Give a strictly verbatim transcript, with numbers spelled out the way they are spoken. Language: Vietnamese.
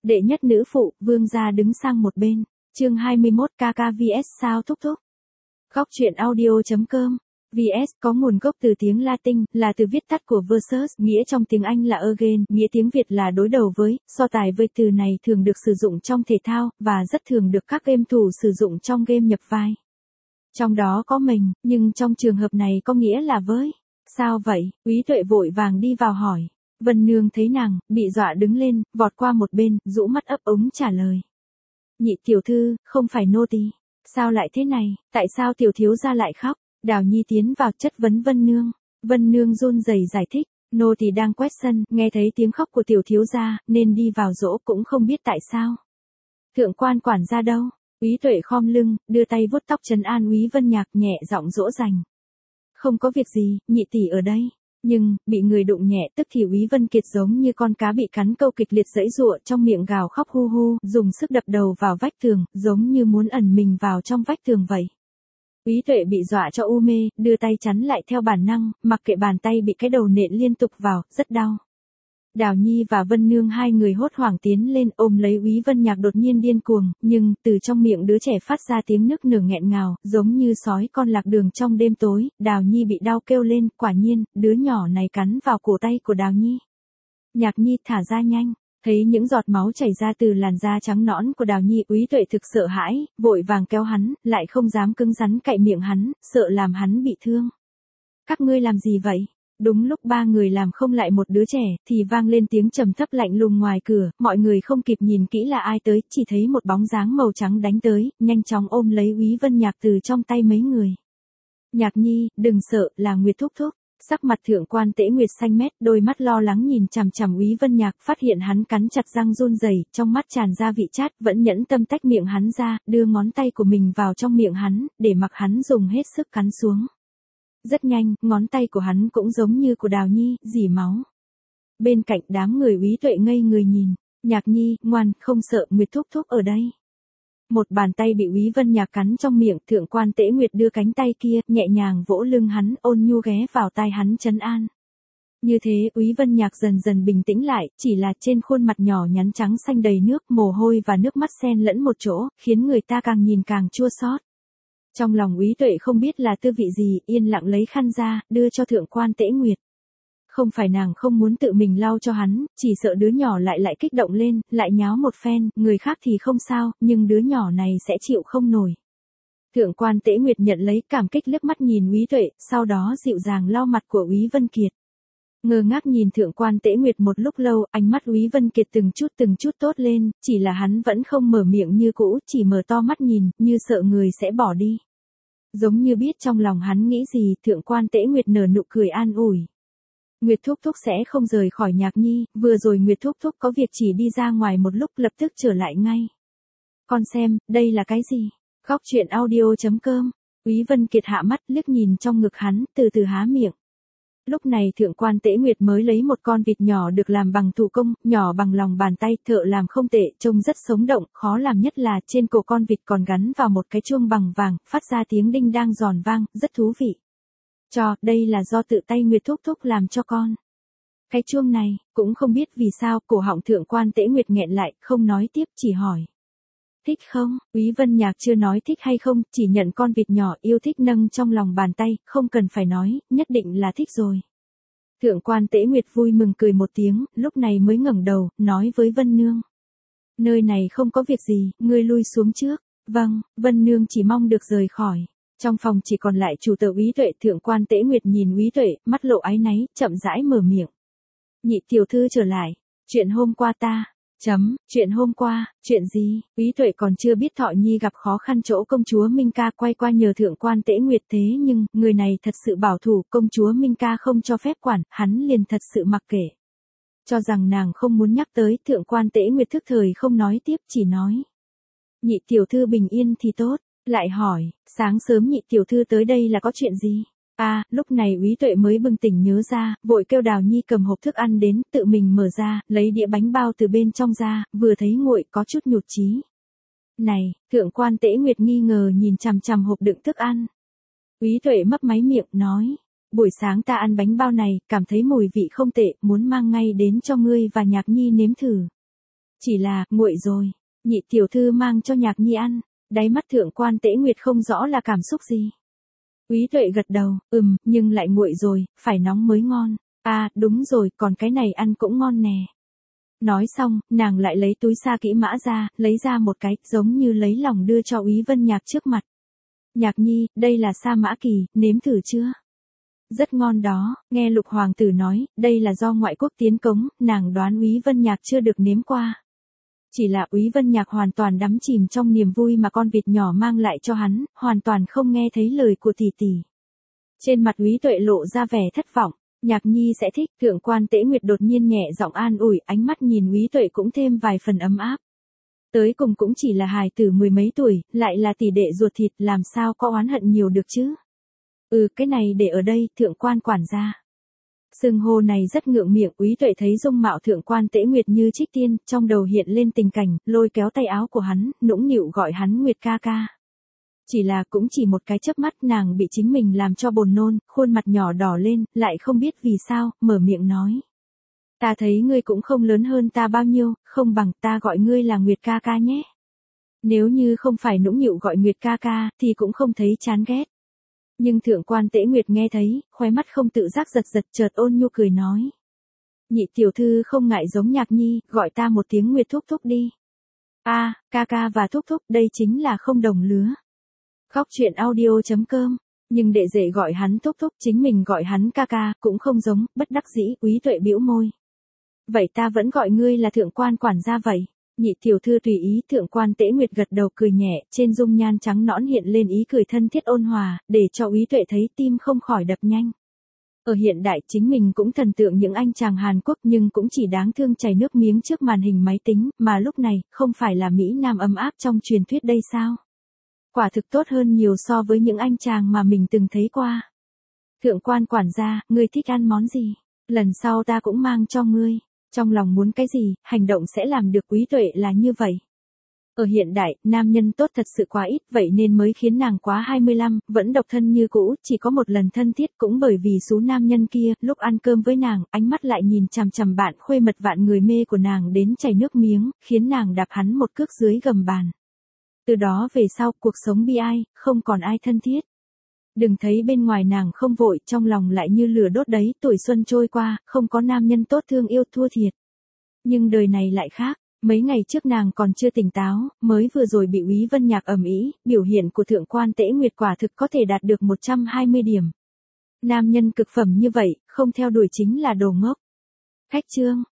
Đệ nhất nữ phụ, Vương gia đứng sang một bên. Chương hai mươi mốt ca ca vs sao thúc thúc. Góc truyện audio.com. vs có nguồn gốc từ tiếng Latin, là từ viết tắt của versus, nghĩa trong tiếng Anh là again, nghĩa tiếng Việt là đối đầu với, so tài với. Từ này thường được sử dụng trong thể thao, và rất thường được các game thủ sử dụng trong game nhập vai. Trong đó có mình, nhưng trong trường hợp này có nghĩa là với. Sao vậy? Úy Tuệ vội vàng đi vào hỏi. Vân Nương thấy nàng, bị dọa đứng lên, vọt qua một bên, rũ mắt ấp ống trả lời. Nhị tiểu thư, không phải nô tỳ. Sao lại thế này, tại sao tiểu thiếu gia lại khóc? Đào Nhi tiến vào chất vấn Vân Nương. Vân Nương run rẩy giải thích, nô tỳ đang quét sân, nghe thấy tiếng khóc của tiểu thiếu gia, nên đi vào dỗ, cũng không biết tại sao. Thượng quan quản gia đâu? Úy Tuệ khom lưng, đưa tay vuốt tóc trấn an Úy Vân Nhạc, nhẹ giọng dỗ dành. Không có việc gì, nhị tỷ ở đây. Nhưng, bị người đụng nhẹ tức thì Úy Vân Kiệt giống như con cá bị cắn câu kịch liệt giãy giụa trong miệng gào khóc hu hu, dùng sức đập đầu vào vách tường, giống như muốn ẩn mình vào trong vách tường vậy. Úy Tuệ bị dọa cho u mê, đưa tay chắn lại theo bản năng, mặc kệ bàn tay bị cái đầu nện liên tục vào, rất đau. Đào Nhi và Vân Nương hai người hốt hoảng tiến lên ôm lấy Úy Vân Nhạc đột nhiên điên cuồng, nhưng từ trong miệng đứa trẻ phát ra tiếng nức nở nghẹn ngào, giống như sói con lạc đường trong đêm tối. Đào Nhi bị đau kêu lên, quả nhiên, đứa nhỏ này cắn vào cổ tay của Đào Nhi. Nhạc Nhi thả ra nhanh. Thấy những giọt máu chảy ra từ làn da trắng nõn của Đào Nhi, Úy Tuệ thực sợ hãi, vội vàng kéo hắn, lại không dám cứng rắn cạy miệng hắn, sợ làm hắn bị thương. Các ngươi làm gì vậy? Đúng lúc ba người làm không lại một đứa trẻ, thì vang lên tiếng trầm thấp lạnh lùng ngoài cửa, mọi người không kịp nhìn kỹ là ai tới, chỉ thấy một bóng dáng màu trắng đánh tới, nhanh chóng ôm lấy Úy Vân Nhạc từ trong tay mấy người. Nhạc Nhi, đừng sợ, là Nguyệt thúc thúc. Sắc mặt thượng quan Tễ Nguyệt xanh mét, đôi mắt lo lắng nhìn chằm chằm Úy Vân Nhạc, phát hiện hắn cắn chặt răng run rẩy, trong mắt tràn ra vị chát, vẫn nhẫn tâm tách miệng hắn ra, đưa ngón tay của mình vào trong miệng hắn, để mặc hắn dùng hết sức cắn xuống. Rất nhanh, ngón tay của hắn cũng giống như của Đào Nhi, rỉ máu. Bên cạnh đám người Úy Tuệ ngây người nhìn. Nhạc Nhi, ngoan, không sợ, Nguyệt thúc thúc ở đây. Một bàn tay bị Úy Vân Nhạc cắn trong miệng, thượng quan Tễ Nguyệt đưa cánh tay kia, nhẹ nhàng vỗ lưng hắn, ôn nhu ghé vào tai hắn trấn an. Như thế, Úy Vân Nhạc dần dần bình tĩnh lại, chỉ là trên khuôn mặt nhỏ nhắn trắng xanh đầy nước, mồ hôi và nước mắt xen lẫn một chỗ, khiến người ta càng nhìn càng chua xót. Trong lòng Úy Tuệ không biết là tư vị gì, yên lặng lấy khăn ra, đưa cho thượng quan Tễ Nguyệt. Không phải nàng không muốn tự mình lau cho hắn, chỉ sợ đứa nhỏ lại lại kích động lên, lại nháo một phen, người khác thì không sao, nhưng đứa nhỏ này sẽ chịu không nổi. Thượng quan Tễ Nguyệt nhận lấy, cảm kích liếc mắt nhìn Úy Tuệ, sau đó dịu dàng lau mặt của Úy Vân Kiệt. Ngơ ngác nhìn thượng quan Tễ Nguyệt một lúc lâu, ánh mắt Úy Vân Kiệt từng chút từng chút tốt lên, chỉ là hắn vẫn không mở miệng như cũ, chỉ mở to mắt nhìn, như sợ người sẽ bỏ đi. Giống như biết trong lòng hắn nghĩ gì, thượng quan Tễ Nguyệt nở nụ cười an ủi. Nguyệt thúc thúc sẽ không rời khỏi Nhạc Nhi, vừa rồi Nguyệt thúc thúc có việc chỉ đi ra ngoài một lúc, lập tức trở lại ngay. Con xem, đây là cái gì? Góc truyện audio.com. Úy Vân Kiệt hạ mắt liếc nhìn trong ngực hắn, từ từ há miệng. Lúc này thượng quan Tễ Nguyệt mới lấy một con vịt nhỏ được làm bằng thủ công, nhỏ bằng lòng bàn tay, thợ làm không tệ, trông rất sống động, khó làm nhất là trên cổ con vịt còn gắn vào một cái chuông bằng vàng, phát ra tiếng đinh đang giòn vang, rất thú vị. Cho, đây là do tự tay Nguyệt thúc thúc làm cho con. Cái chuông này, cũng không biết vì sao, cổ họng thượng quan Tễ Nguyệt nghẹn lại, không nói tiếp, chỉ hỏi. Thích không? Úy Vân Nhạc chưa nói thích hay không, chỉ nhận con vịt nhỏ yêu thích nâng trong lòng bàn tay, không cần phải nói, nhất định là thích rồi. Thượng quan Tễ Nguyệt vui mừng cười một tiếng, lúc này mới ngẩng đầu, nói với Vân Nương. Nơi này không có việc gì, ngươi lui xuống trước. Vâng, Vân Nương chỉ mong được rời khỏi. Trong phòng chỉ còn lại chủ tớ Úy Tuệ, thượng quan Tễ Nguyệt nhìn Úy Tuệ, mắt lộ áy náy, chậm rãi mở miệng. Nhị tiểu thư trở lại, chuyện hôm qua ta. Chấm, chuyện hôm qua, chuyện gì? Úy Tuệ còn chưa biết Thọ Nhi gặp khó khăn chỗ công chúa Minh Ca quay qua nhờ thượng quan Tễ Nguyệt, thế nhưng, người này thật sự bảo thủ, công chúa Minh Ca không cho phép quản, hắn liền thật sự mặc kệ. Cho rằng nàng không muốn nhắc tới, thượng quan Tễ Nguyệt thức thời không nói tiếp, chỉ nói. Nhị tiểu thư bình yên thì tốt, lại hỏi, sáng sớm nhị tiểu thư tới đây là có chuyện gì? À, lúc này Úy Tuệ mới bừng tỉnh nhớ ra, vội kêu Đào Nhi cầm hộp thức ăn đến, tự mình mở ra, lấy đĩa bánh bao từ bên trong ra, vừa thấy nguội có chút nhụt chí. Này, thượng quan Tễ Nguyệt nghi ngờ nhìn chằm chằm hộp đựng thức ăn. Úy Tuệ mấp máy miệng, nói, buổi sáng ta ăn bánh bao này, cảm thấy mùi vị không tệ, muốn mang ngay đến cho ngươi và Nhạc Nhi nếm thử. Chỉ là, nguội rồi. Nhị tiểu thư mang cho Nhạc Nhi ăn. Đáy mắt thượng quan Tế Nguyệt không rõ là cảm xúc gì. Úy Tuệ gật đầu, ừm, nhưng lại nguội rồi, phải nóng mới ngon. À, đúng rồi, còn cái này ăn cũng ngon nè. Nói xong, nàng lại lấy túi sa kỹ mã ra, lấy ra một cái, giống như lấy lòng đưa cho Úy Vân Nhạc trước mặt. Nhạc Nhi, đây là sa mã kỳ, nếm thử chưa? Rất ngon đó, nghe Lục Hoàng tử nói, đây là do ngoại quốc tiến cống, nàng đoán Úy Vân Nhạc chưa được nếm qua. Chỉ là Úy Vân Nhạc hoàn toàn đắm chìm trong niềm vui mà con vịt nhỏ mang lại cho hắn, hoàn toàn không nghe thấy lời của tỷ tỷ. Trên mặt Úy Tuệ lộ ra vẻ thất vọng, Nhạc Nhi sẽ thích, thượng quan Tế Nguyệt đột nhiên nhẹ giọng an ủi, ánh mắt nhìn Úy Tuệ cũng thêm vài phần ấm áp. Tới cùng cũng chỉ là hài tử mười mấy tuổi, lại là tỷ đệ ruột thịt, làm sao có oán hận nhiều được chứ? Ừ, cái này để ở đây, thượng quan quản gia. Xưng hô này rất ngượng miệng, Úy Tuệ thấy dung mạo thượng quan Tế Nguyệt như trích tiên, trong đầu hiện lên tình cảnh, lôi kéo tay áo của hắn, nũng nịu gọi hắn Nguyệt ca ca. Chỉ là cũng chỉ một cái chớp mắt nàng bị chính mình làm cho buồn nôn, khuôn mặt nhỏ đỏ lên, lại không biết vì sao, mở miệng nói. Ta thấy ngươi cũng không lớn hơn ta bao nhiêu, không bằng ta gọi ngươi là Nguyệt ca ca nhé. Nếu như không phải nũng nịu gọi Nguyệt ca ca, thì cũng không thấy chán ghét. Nhưng thượng quan Tế Nguyệt nghe thấy, khóe mắt không tự giác giật giật, chợt ôn nhu cười nói. Nhị tiểu thư không ngại giống Nhạc Nhi, gọi ta một tiếng Nguyệt thúc thúc đi. A, à, ca ca và thúc thúc, đây chính là không đồng lứa. Khóc chuyện audio chấm com, nhưng đệ dễ gọi hắn thúc thúc, chính mình gọi hắn ca ca, cũng không giống, bất đắc dĩ, Úy Tuệ bĩu môi. Vậy ta vẫn gọi ngươi là thượng quan quản gia vậy. Nhị tiểu thư tùy ý, thượng quan Tế Nguyệt gật đầu cười nhẹ, trên dung nhan trắng nõn hiện lên ý cười thân thiết ôn hòa, để cho Úy Tuệ thấy tim không khỏi đập nhanh. Ở hiện đại chính mình cũng thần tượng những anh chàng Hàn Quốc nhưng cũng chỉ đáng thương chảy nước miếng trước màn hình máy tính, mà lúc này, không phải là Mỹ Nam ấm áp trong truyền thuyết đây sao? Quả thực tốt hơn nhiều so với những anh chàng mà mình từng thấy qua. Thượng quan quản gia, ngươi thích ăn món gì? Lần sau ta cũng mang cho ngươi. Trong lòng muốn cái gì, hành động sẽ làm được, Úy Tuệ là như vậy. Ở hiện đại, nam nhân tốt thật sự quá ít, vậy nên mới khiến nàng quá hai mươi lăm, vẫn độc thân như cũ, chỉ có một lần thân thiết, cũng bởi vì số nam nhân kia, lúc ăn cơm với nàng, ánh mắt lại nhìn chằm chằm bạn khuê mật vạn người mê của nàng đến chảy nước miếng, khiến nàng đạp hắn một cước dưới gầm bàn. Từ đó về sau, cuộc sống bi ai, không còn ai thân thiết. Đừng thấy bên ngoài nàng không vội, trong lòng lại như lửa đốt đấy, tuổi xuân trôi qua, không có nam nhân tốt thương yêu thua thiệt. Nhưng đời này lại khác, mấy ngày trước nàng còn chưa tỉnh táo, mới vừa rồi bị Úy Vân Nhạc ầm ĩ, biểu hiện của thượng quan Tế Nguyệt quả thực có thể đạt được một trăm hai mươi điểm. Nam nhân cực phẩm như vậy, không theo đuổi chính là đồ ngốc. Khách trương,